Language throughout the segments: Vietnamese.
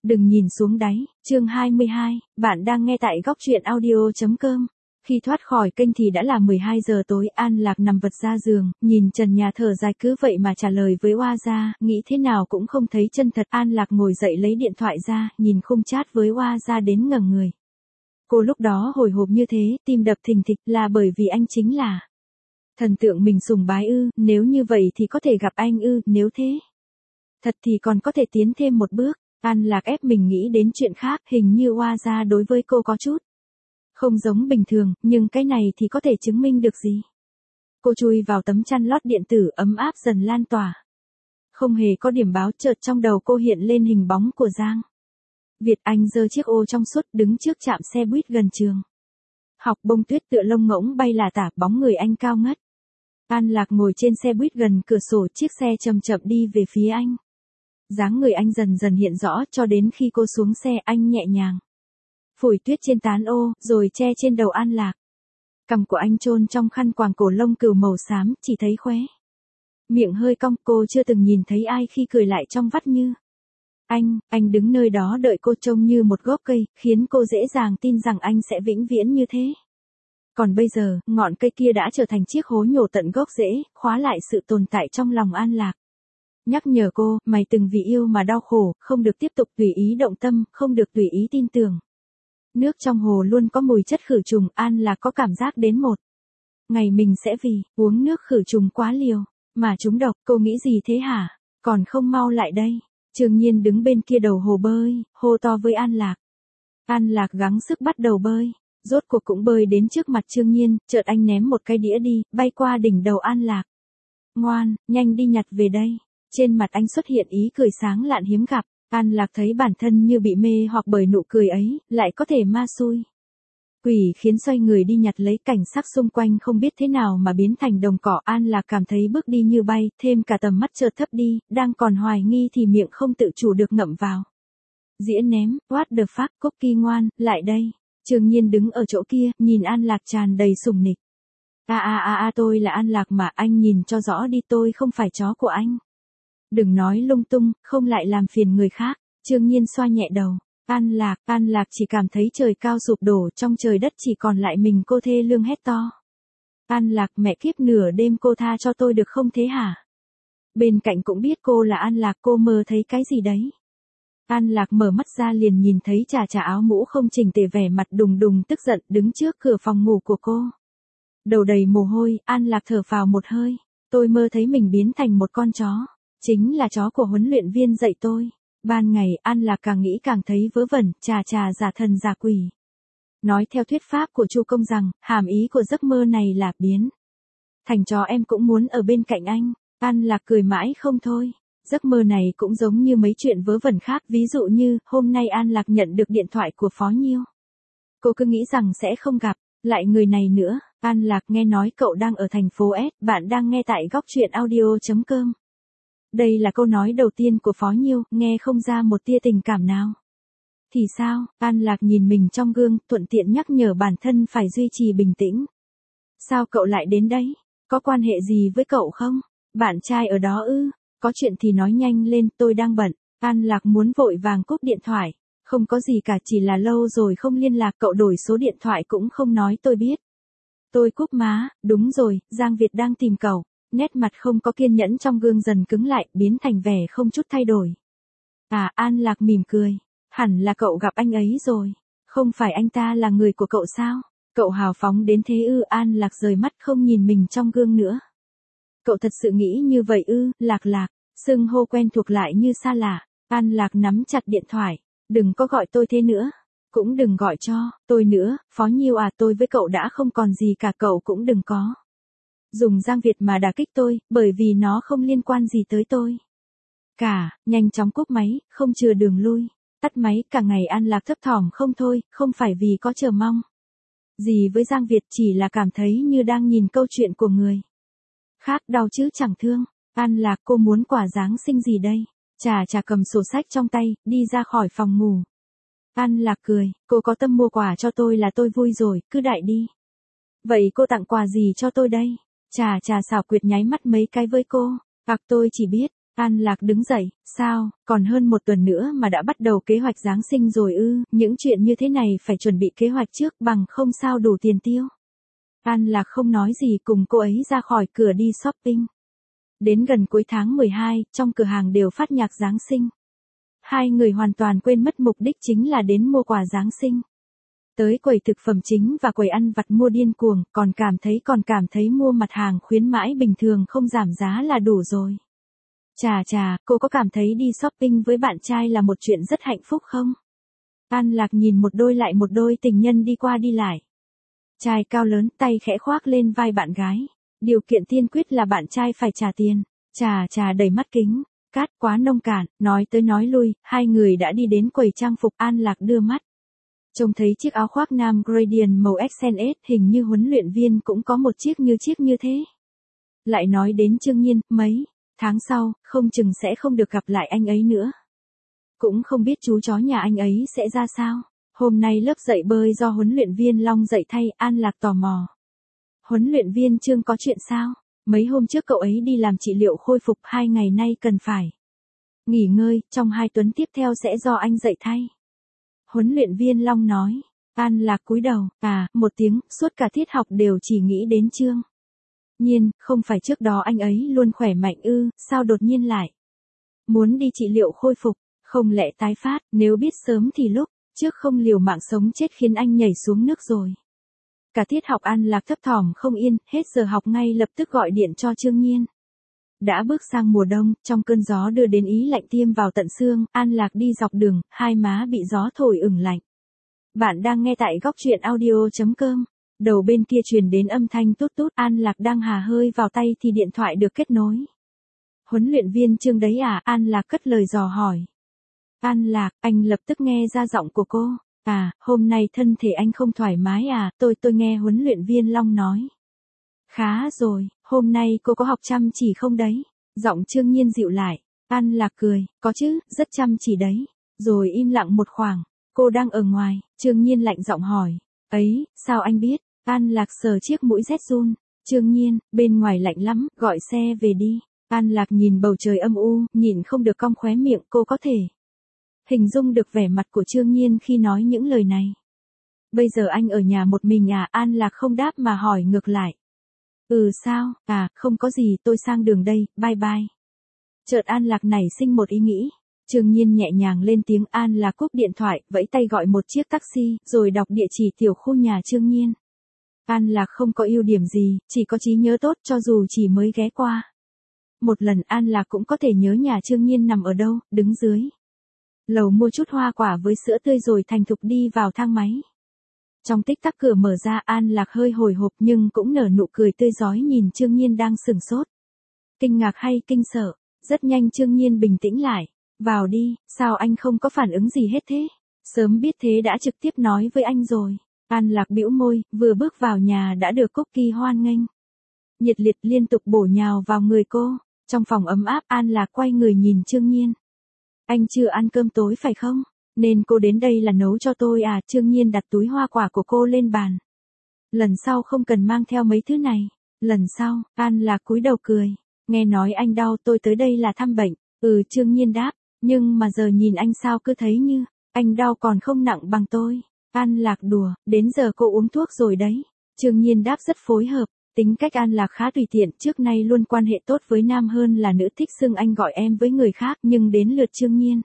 Đừng nhìn xuống đáy, chương 22, bạn đang nghe tại góc truyện audio.com. Khi thoát khỏi kênh thì đã là 12 giờ tối, An Lạc nằm vật ra giường, nhìn trần nhà thở dài cứ vậy mà trả lời với Oa Gia, nghĩ thế nào cũng không thấy chân thật. An Lạc ngồi dậy lấy điện thoại ra, nhìn khung chat với Oa Gia đến ngẩng người. Cô lúc đó hồi hộp như thế, tim đập thình thịch là bởi vì anh chính là thần tượng mình sùng bái ư, nếu như vậy thì có thể gặp anh ư, nếu thế thật thì còn có thể tiến thêm một bước. An Lạc ép mình nghĩ đến chuyện khác, hình như Oa Gia đối với cô có chút không giống bình thường, nhưng cái này thì có thể chứng minh được gì. Cô chui vào tấm chăn lót điện tử, ấm áp dần lan tỏa. Không hề có điểm báo, chợt trong đầu cô hiện lên hình bóng của Giang Việt. Anh giơ chiếc ô trong suốt đứng trước trạm xe buýt gần trường học, bông tuyết tựa lông ngỗng bay lả tả, bóng người anh cao ngất. An Lạc ngồi trên xe buýt gần cửa sổ, chiếc xe chậm chậm đi về phía anh. Dáng người anh dần dần hiện rõ, cho đến khi cô xuống xe, anh nhẹ nhàng phủi tuyết trên tán ô, rồi che trên đầu An Lạc. Cằm của anh chôn trong khăn quàng cổ lông cừu màu xám, chỉ thấy khóe miệng hơi cong. Cô chưa từng nhìn thấy ai khi cười lại trong vắt như anh đứng nơi đó đợi cô, trông như một gốc cây, khiến cô dễ dàng tin rằng anh sẽ vĩnh viễn như thế. Còn bây giờ, ngọn cây kia đã trở thành chiếc hố nhổ tận gốc rễ, khóa lại sự tồn tại trong lòng An Lạc. Nhắc nhở cô, mày từng vì yêu mà đau khổ, không được tiếp tục tùy ý động tâm, không được tùy ý tin tưởng. Nước trong hồ luôn có mùi chất khử trùng. An Lạc có cảm giác đến một ngày mình sẽ vì uống nước khử trùng quá liều mà trúng độc. Cô nghĩ gì thế hả? Còn không mau lại đây. Trương Nhiên đứng bên kia đầu hồ bơi, hô to với An Lạc. An Lạc gắng sức bắt đầu bơi, rốt cuộc cũng bơi đến trước mặt Trương Nhiên, chợt anh ném một cái đĩa đi, bay qua đỉnh đầu An Lạc. Ngoan, nhanh đi nhặt về đây. Trên mặt anh xuất hiện ý cười sáng lạn hiếm gặp. An Lạc thấy bản thân như bị mê hoặc bởi nụ cười ấy, lại có thể ma xui quỷ khiến, xoay người đi nhặt lấy. Cảnh sắc xung quanh không biết thế nào mà biến thành đồng cỏ. An Lạc cảm thấy bước đi như bay, thêm cả tầm mắt chợt thấp đi, đang còn hoài nghi thì miệng không tự chủ được ngậm vào dĩa ném. What the fuck, Cookie ngoan, lại đây. Trương Nhiên đứng ở chỗ kia, nhìn An Lạc tràn đầy sủng nịch. Tôi là An Lạc mà, anh nhìn cho rõ đi, tôi không phải chó của anh. Đừng nói lung tung, không lại làm phiền người khác. Trương Nhiên xoa nhẹ đầu. An Lạc chỉ cảm thấy trời cao sụp đổ, trong trời đất chỉ còn lại mình cô, thê lương hét to. An Lạc, mẹ kiếp, nửa đêm cô tha cho tôi được không thế hả? Bên cạnh cũng biết cô là An Lạc, cô mơ thấy cái gì đấy? An Lạc mở mắt ra liền nhìn thấy Trà áo mũ không chỉnh tề, vẻ mặt đùng đùng tức giận, đứng trước cửa phòng ngủ của cô. Đầu đầy mồ hôi, An Lạc thở phào một hơi. Tôi mơ thấy mình biến thành một con chó. Chính là chó của huấn luyện viên dạy tôi. Ban ngày, An Lạc càng nghĩ càng thấy vớ vẩn. Trà giả thần giả quỷ. Nói theo thuyết pháp của Chu Công rằng, hàm ý của giấc mơ này là biến thành chó em cũng muốn ở bên cạnh anh. An Lạc cười mãi không thôi. Giấc mơ này cũng giống như mấy chuyện vớ vẩn khác, ví dụ như, hôm nay An Lạc nhận được điện thoại của Phó Nhiêu. Cô cứ nghĩ rằng sẽ không gặp lại người này nữa. An Lạc, nghe nói cậu đang ở thành phố S, bạn đang nghe tại góc truyện audio.com. Đây là câu nói đầu tiên của Phó Nhiêu, nghe không ra một tia tình cảm nào. Thì sao? An Lạc nhìn mình trong gương, thuận tiện nhắc nhở bản thân phải duy trì bình tĩnh. Sao cậu lại đến đấy? Có quan hệ gì với cậu không? Bạn trai ở đó ư? Có chuyện thì nói nhanh lên, tôi đang bận. An Lạc muốn vội vàng cúp điện thoại. Không có gì cả, chỉ là lâu rồi không liên lạc, cậu đổi số điện thoại cũng không nói tôi biết. Tôi cúp má. Đúng rồi, Giang Việt đang tìm cậu. Nét mặt không có kiên nhẫn trong gương dần cứng lại, biến thành vẻ không chút thay đổi. An Lạc mỉm cười. Hẳn là cậu gặp anh ấy rồi. Không phải anh ta là người của cậu sao? Cậu hào phóng đến thế ư? An Lạc rời mắt không nhìn mình trong gương nữa. Cậu thật sự nghĩ như vậy ư? Lạc, xưng hô quen thuộc lại như xa lạ. An Lạc nắm chặt điện thoại. Đừng có gọi tôi thế nữa. Cũng đừng gọi cho tôi nữa. Phó Nhiêu tôi với cậu đã không còn gì cả, cậu cũng đừng có dùng Giang Việt mà đả kích tôi, bởi vì nó không liên quan gì tới tôi cả. Nhanh chóng cúp máy, không chừa đường lui. Tắt máy. Cả ngày An Lạc thấp thỏm không thôi, không phải vì có chờ mong gì với Giang Việt, chỉ là cảm thấy như đang nhìn câu chuyện của người khác, đau chứ chẳng thương. An Lạc, cô muốn quà Giáng sinh gì đây? Trà cầm sổ sách trong tay, đi ra khỏi phòng ngủ. An Lạc cười, cô có tâm mua quà cho tôi là tôi vui rồi, cứ đại đi. Vậy cô tặng quà gì cho tôi đây? Trà xảo quyệt nháy mắt mấy cái với cô. Tôi chỉ biết, An Lạc đứng dậy, sao, còn hơn một tuần nữa mà đã bắt đầu kế hoạch Giáng sinh rồi ư, những chuyện như thế này phải chuẩn bị kế hoạch trước bằng không sao đủ tiền tiêu. An Lạc không nói gì cùng cô ấy ra khỏi cửa đi shopping. Đến gần cuối tháng 12, trong cửa hàng đều phát nhạc Giáng sinh. Hai người hoàn toàn quên mất mục đích chính là đến mua quà Giáng sinh. Tới quầy thực phẩm chính và quầy ăn vặt mua điên cuồng, còn cảm thấy mua mặt hàng khuyến mãi bình thường không giảm giá là đủ rồi. Chà, cô có cảm thấy đi shopping với bạn trai là một chuyện rất hạnh phúc không? An Lạc nhìn một đôi tình nhân đi qua đi lại. Trai cao lớn tay khẽ khoác lên vai bạn gái. Điều kiện tiên quyết là bạn trai phải trả tiền. Chà đầy mắt kính. Cát quá nông cạn, nói tới nói lui, hai người đã đi đến quầy trang phục. An Lạc đưa mắt. Trông thấy chiếc áo khoác nam gradient màu XNS, hình như huấn luyện viên cũng có một chiếc như thế. Lại nói đến Trương Nhiên, mấy tháng sau, không chừng sẽ không được gặp lại anh ấy nữa. Cũng không biết chú chó nhà anh ấy sẽ ra sao. Hôm nay lớp dạy bơi do huấn luyện viên Long dạy thay, An Lạc tò mò. Huấn luyện viên Trương có chuyện sao? Mấy hôm trước cậu ấy đi làm trị liệu khôi phục, 2 ngày nay cần phải nghỉ ngơi, trong 2 tuần tiếp theo sẽ do anh dạy thay. Huấn luyện viên Long nói. An Lạc cúi đầu, một tiếng, suốt cả tiết học đều chỉ nghĩ đến Trương Nhiên, không phải trước đó anh ấy luôn khỏe mạnh ư, sao đột nhiên lại muốn đi trị liệu khôi phục, không lẽ tái phát, nếu biết sớm thì lúc trước không liều mạng sống chết khiến anh nhảy xuống nước rồi. Cả tiết học An Lạc thấp thỏm không yên, hết giờ học ngay lập tức gọi điện cho Trương Nhiên. Đã bước sang mùa đông, trong cơn gió đưa đến ý lạnh tiêm vào tận xương, An Lạc đi dọc đường, hai má bị gió thổi ửng lạnh. Bạn đang nghe tại góc truyện audio.com. Đầu bên kia truyền đến âm thanh tút tút, An Lạc đang hà hơi vào tay thì điện thoại được kết nối. Huấn luyện viên Trương đấy à? An Lạc cất lời dò hỏi. An Lạc, anh lập tức nghe ra giọng của cô. Hôm nay thân thể anh không thoải mái à, tôi nghe huấn luyện viên Long nói. Khá rồi, hôm nay cô có học chăm chỉ không đấy? Giọng Trương Nhiên dịu lại. An Lạc cười, có chứ, rất chăm chỉ đấy. Rồi im lặng một khoảng, cô đang ở ngoài, Trương Nhiên lạnh giọng hỏi. Ấy, sao anh biết? An Lạc sờ chiếc mũi rét run. Trương Nhiên, bên ngoài lạnh lắm, gọi xe về đi. An Lạc nhìn bầu trời âm u, nhìn không được cong khóe miệng, cô có thể hình dung được vẻ mặt của Trương Nhiên khi nói những lời này. Bây giờ anh ở nhà một mình à? An Lạc không đáp mà hỏi ngược lại. Sao, không có gì, tôi sang đường đây, bye bye. Chợt An Lạc nảy sinh một ý nghĩ. Trương Nhiên nhẹ nhàng lên tiếng. An Lạc cúp điện thoại, vẫy tay gọi một chiếc taxi, rồi đọc địa chỉ tiểu khu nhà Trương Nhiên. An Lạc không có ưu điểm gì, chỉ có trí nhớ tốt cho dù chỉ mới ghé qua. Một lần An Lạc cũng có thể nhớ nhà Trương Nhiên nằm ở đâu, đứng dưới lầu mua chút hoa quả với sữa tươi rồi thành thục đi vào thang máy. Trong tích tắc cửa mở ra, An Lạc hơi hồi hộp nhưng cũng nở nụ cười tươi rói nhìn Trương Nhiên đang sửng sốt. Kinh ngạc hay kinh sợ? Rất nhanh Trương Nhiên bình tĩnh lại. Vào đi, sao anh không có phản ứng gì hết thế? Sớm biết thế đã trực tiếp nói với anh rồi. An Lạc bĩu môi, vừa bước vào nhà đã được Cookie hoan nghênh. Nhiệt liệt liên tục bổ nhào vào người cô. Trong phòng ấm áp, An Lạc quay người nhìn Trương Nhiên. Anh chưa ăn cơm tối phải không? Nên cô đến đây là nấu cho tôi à? Trương Nhiên đặt túi hoa quả của cô lên bàn. Lần sau không cần mang theo mấy thứ này. Lần sau, An Lạc cúi đầu cười. Nghe nói anh đau, tôi tới đây là thăm bệnh. Trương Nhiên đáp. Nhưng mà giờ nhìn anh sao cứ thấy như anh đau còn không nặng bằng tôi. An Lạc đùa, đến giờ cô uống thuốc rồi đấy. Trương Nhiên đáp rất phối hợp. Tính cách An Lạc khá tùy tiện, trước nay luôn quan hệ tốt với nam hơn là nữ, thích xưng anh gọi em với người khác, nhưng đến lượt Trương Nhiên.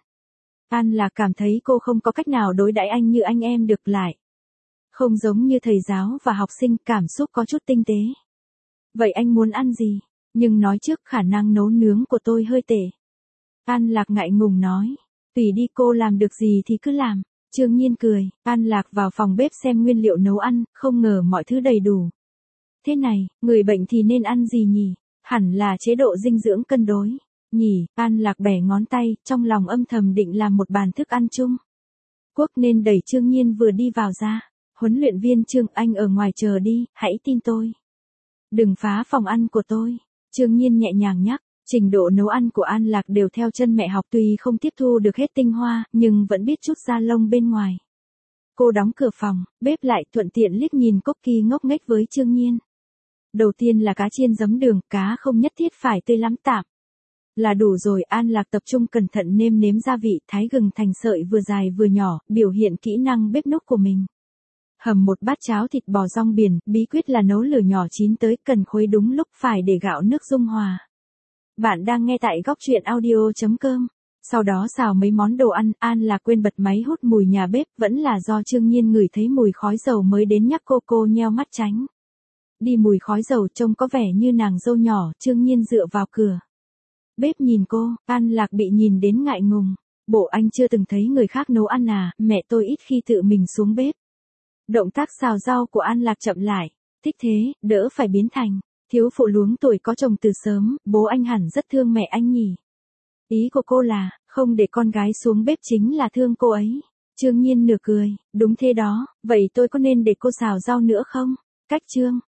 An Lạc cảm thấy cô không có cách nào đối đãi anh như anh em được lại. Không giống như thầy giáo và học sinh, cảm xúc có chút tinh tế. Vậy anh muốn ăn gì? Nhưng nói trước khả năng nấu nướng của tôi hơi tệ. An Lạc ngại ngùng nói. Tùy đi, cô làm được gì thì cứ làm. Trương Nhiên cười. An Lạc vào phòng bếp xem nguyên liệu nấu ăn, không ngờ mọi thứ đầy đủ. Thế này, người bệnh thì nên ăn gì nhỉ? Hẳn là chế độ dinh dưỡng cân đối. Nhỉ, An Lạc bẻ ngón tay, trong lòng âm thầm định làm một bàn thức ăn chung. Quốc nên đẩy Trương Nhiên vừa đi vào ra. Huấn luyện viên Trương, anh ở ngoài chờ đi, hãy tin tôi. Đừng phá phòng ăn của tôi. Trương Nhiên nhẹ nhàng nhắc. Trình độ nấu ăn của An Lạc đều theo chân mẹ học, tuy không tiếp thu được hết tinh hoa, nhưng vẫn biết chút da lông bên ngoài. Cô đóng cửa phòng, bếp lại, thuận tiện liếc nhìn Cookie ngốc nghếch với Trương Nhiên. Đầu tiên là cá chiên giấm đường, cá không nhất thiết phải tươi lắm, tạm Là đủ rồi. An Lạc tập trung cẩn thận nêm nếm gia vị, thái gừng thành sợi vừa dài vừa nhỏ, biểu hiện kỹ năng bếp núc của mình. Hầm một bát cháo thịt bò rong biển, bí quyết là nấu lửa nhỏ chín tới, cần khuấy đúng lúc phải để gạo nước dung hòa. Bạn đang nghe tại góc truyện audio.com. Sau đó xào mấy món đồ ăn, An Lạc quên bật máy hút mùi nhà bếp, vẫn là do Trương Nhiên ngửi thấy mùi khói dầu mới đến nhắc cô nheo mắt tránh. Đi mùi khói dầu trông có vẻ như nàng dâu nhỏ. Trương Nhiên dựa vào cửa bếp nhìn cô, An Lạc bị nhìn đến ngại ngùng. Bộ anh chưa từng thấy người khác nấu ăn à, mẹ tôi ít khi tự mình xuống bếp. Động tác xào rau của An Lạc chậm lại. Thích thế, đỡ phải biến thành thiếu phụ luống tuổi có chồng từ sớm, bố anh hẳn rất thương mẹ anh nhỉ. Ý của cô là, không để con gái xuống bếp chính là thương cô ấy. Trương Nhiên nửa cười, đúng thế đó, vậy tôi có nên để cô xào rau nữa không? Cách Trương